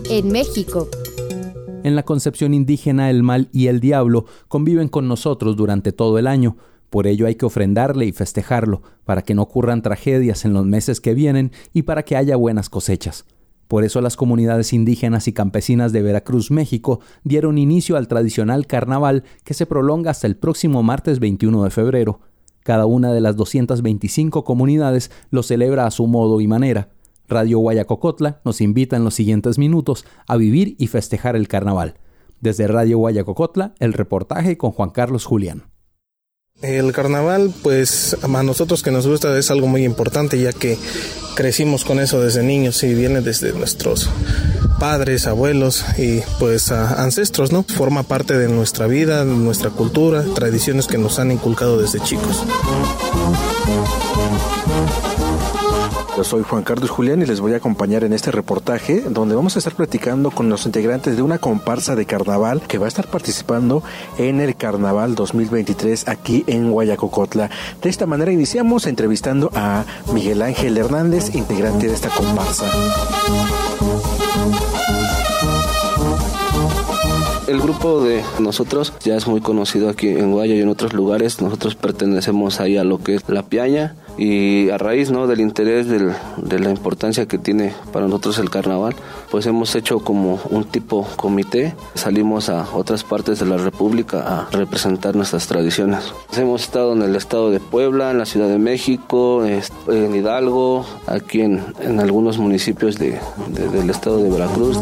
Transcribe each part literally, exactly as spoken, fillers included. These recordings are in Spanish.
en México. En la concepción indígena, el mal y el diablo conviven con nosotros durante todo el año. Por ello hay que ofrendarle y festejarlo, para que no ocurran tragedias en los meses que vienen y para que haya buenas cosechas. Por eso las comunidades indígenas y campesinas de Veracruz, México, dieron inicio al tradicional carnaval que se prolonga hasta el próximo martes veintiuno de febrero. Cada una de las doscientas veinticinco comunidades lo celebra a su modo y manera. Radio Guayacocotla nos invita en los siguientes minutos a vivir y festejar el carnaval. Desde Radio Guayacocotla, el reportaje con Juan Carlos Julián. El carnaval, pues a nosotros que nos gusta es algo muy importante, ya que crecimos con eso desde niños y viene desde nuestros padres, abuelos y pues a ancestros, ¿no? Forma parte de nuestra vida, nuestra cultura, tradiciones que nos han inculcado desde chicos. Yo soy Juan Carlos Julián y les voy a acompañar en este reportaje donde vamos a estar platicando con los integrantes de una comparsa de carnaval que va a estar participando en el Carnaval dos mil veintitrés aquí en Guayacocotla. De esta manera iniciamos entrevistando a Miguel Ángel Hernández, integrante de esta comparsa. El grupo de nosotros ya es muy conocido aquí en Guaya y en otros lugares. Nosotros pertenecemos ahí a lo que es la piaña y a raíz, ¿no?, del interés del, de la importancia que tiene para nosotros el carnaval, pues hemos hecho como un tipo comité. Salimos a otras partes de la República a representar nuestras tradiciones. Hemos estado en el estado de Puebla, en la Ciudad de México, en Hidalgo, aquí en, en algunos municipios de, de, del estado de Veracruz.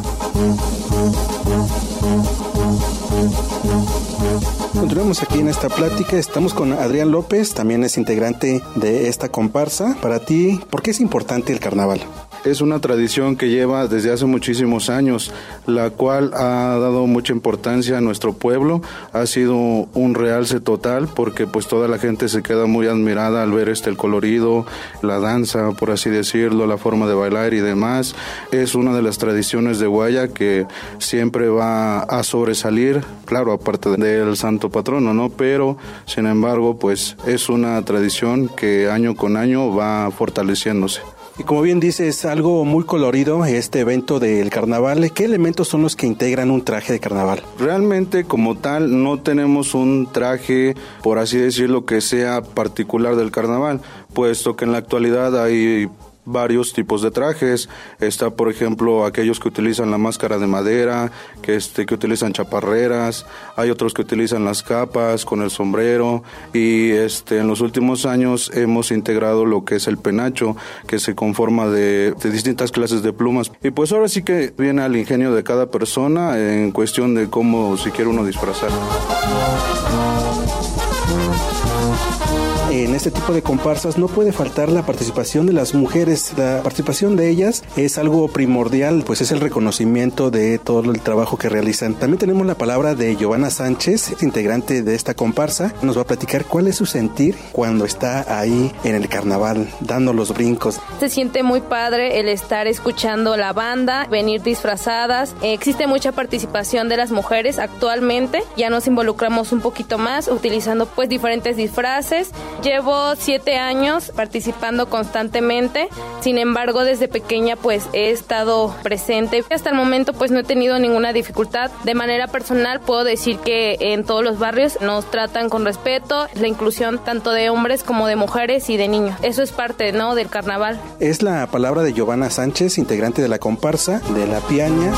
Continuamos aquí en esta plática, estamos con Adrián López, también es integrante de esta comparsa. Para ti, ¿por qué es importante el carnaval? Es una tradición que lleva desde hace muchísimos años, la cual ha dado mucha importancia a nuestro pueblo. Ha sido un realce total porque pues toda la gente se queda muy admirada al ver este el colorido, la danza, por así decirlo, la forma de bailar y demás. Es una de las tradiciones de Guaya que siempre va a sobresalir, claro, aparte del santo patrono, ¿no? Pero, sin embargo, pues es una tradición que año con año va fortaleciéndose. Y como bien dices, es algo muy colorido este evento del carnaval. ¿Qué elementos son los que integran un traje de carnaval? Realmente, como tal, no tenemos un traje, por así decirlo, que sea particular del carnaval, puesto que en la actualidad hay varios tipos de trajes. Está, por ejemplo, aquellos que utilizan la máscara de madera, que este que utilizan chaparreras, hay otros que utilizan las capas con el sombrero y este en los últimos años hemos integrado lo que es el penacho, que se conforma de, de distintas clases de plumas. Y pues ahora sí que viene al ingenio de cada persona en cuestión de cómo si quiere uno disfrazar. En este tipo de comparsas no puede faltar la participación de las mujeres. La participación de ellas es algo primordial, pues es el reconocimiento de todo el trabajo que realizan. También tenemos la palabra de Giovanna Sánchez, integrante de esta comparsa. Nos va a platicar cuál es su sentir cuando está ahí en el carnaval, dando los brincos. Se siente muy padre el estar escuchando la banda, venir disfrazadas. Existe mucha participación de las mujeres actualmente. Ya nos involucramos un poquito más, utilizando pues diferentes disfraces. Llevo siete años participando constantemente, sin embargo desde pequeña pues he estado presente. Hasta el momento pues no he tenido ninguna dificultad. De manera personal puedo decir que en todos los barrios nos tratan con respeto, la inclusión tanto de hombres como de mujeres y de niños. Eso es parte, ¿no?, del carnaval. Es la palabra de Giovanna Sánchez, integrante de la comparsa de la piaña.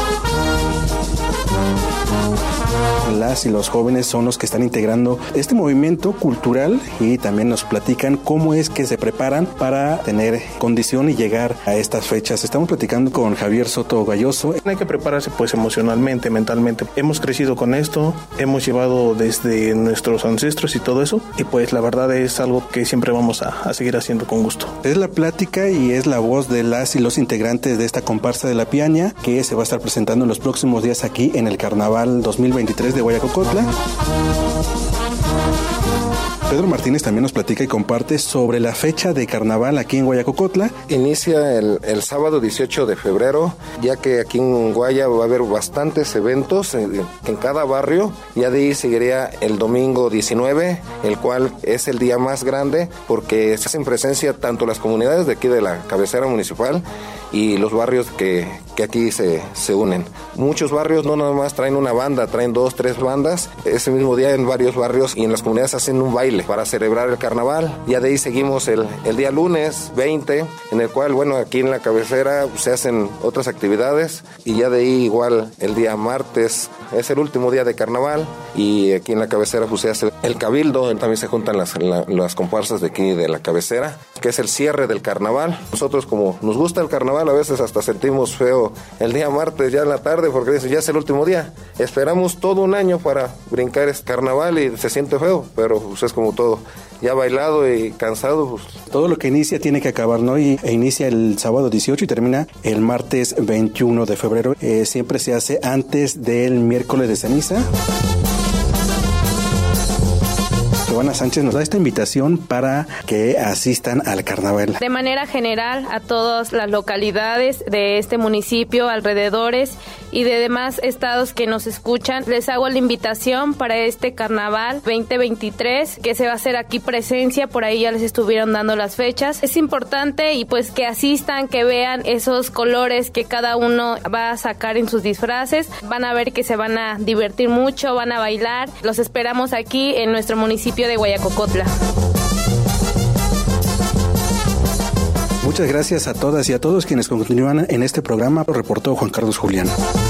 Las y los jóvenes son los que están integrando este movimiento cultural y también nos platican cómo es que se preparan para tener condición y llegar a estas fechas. Estamos platicando con Javier Soto Galloso. Hay que prepararse pues emocionalmente, mentalmente. Hemos crecido con esto, hemos llevado desde nuestros ancestros y todo eso y pues la verdad es algo que siempre vamos a, a seguir haciendo con gusto. Es la plática y es la voz de las y los integrantes de esta comparsa de la piaña que se va a estar presentando en los próximos días aquí en el Carnaval dos mil veintitrés de Guayacocotla. Pedro Martínez también nos platica y comparte sobre la fecha de carnaval aquí en Guayacocotla. Inicia el, el sábado dieciocho de febrero, ya que aquí en Guaya va a haber bastantes eventos en, en cada barrio. Ya de ahí seguiría el domingo diecinueve, el cual es el día más grande porque se hacen presencia tanto las comunidades de aquí de la cabecera municipal y los barrios que, que aquí se, se unen. Muchos barrios no nada más traen una banda, traen dos, tres bandas. Ese mismo día en varios barrios y en las comunidades hacen un baile para celebrar el carnaval. Ya de ahí seguimos el, el día lunes veinte, en el cual, bueno, aquí en la cabecera se hacen otras actividades, y ya de ahí igual el día martes es el último día de carnaval, y aquí en la cabecera pues se hace el cabildo, también se juntan las, la, las comparsas de aquí de la cabecera, que es el cierre del carnaval. Nosotros, como nos gusta el carnaval, a veces hasta sentimos feo el día martes ya en la tarde, porque dice, ya es el último día. Esperamos todo un año para brincar este carnaval y se siente feo, pero pues, es como todo. Ya bailado y cansado, pues. Todo lo que inicia tiene que acabar, ¿no? Y e inicia el sábado dieciocho y termina el martes veintiuno de febrero. Eh, siempre se hace antes del miércoles de ceniza. Giovanna Sánchez nos da esta invitación para que asistan al carnaval. De manera general, a todas las localidades de este municipio, alrededores y de demás estados que nos escuchan, les hago la invitación para este carnaval veinte veintitrés, que se va a hacer aquí presencia, por ahí ya les estuvieron dando las fechas. Es importante y pues que asistan, que vean esos colores que cada uno va a sacar en sus disfraces. Van a ver que se van a divertir mucho, van a bailar. Los esperamos aquí en nuestro municipio de Guayacocotla. Muchas gracias a todas y a todos quienes continúan en este programa. Reportó Juan Carlos Julián.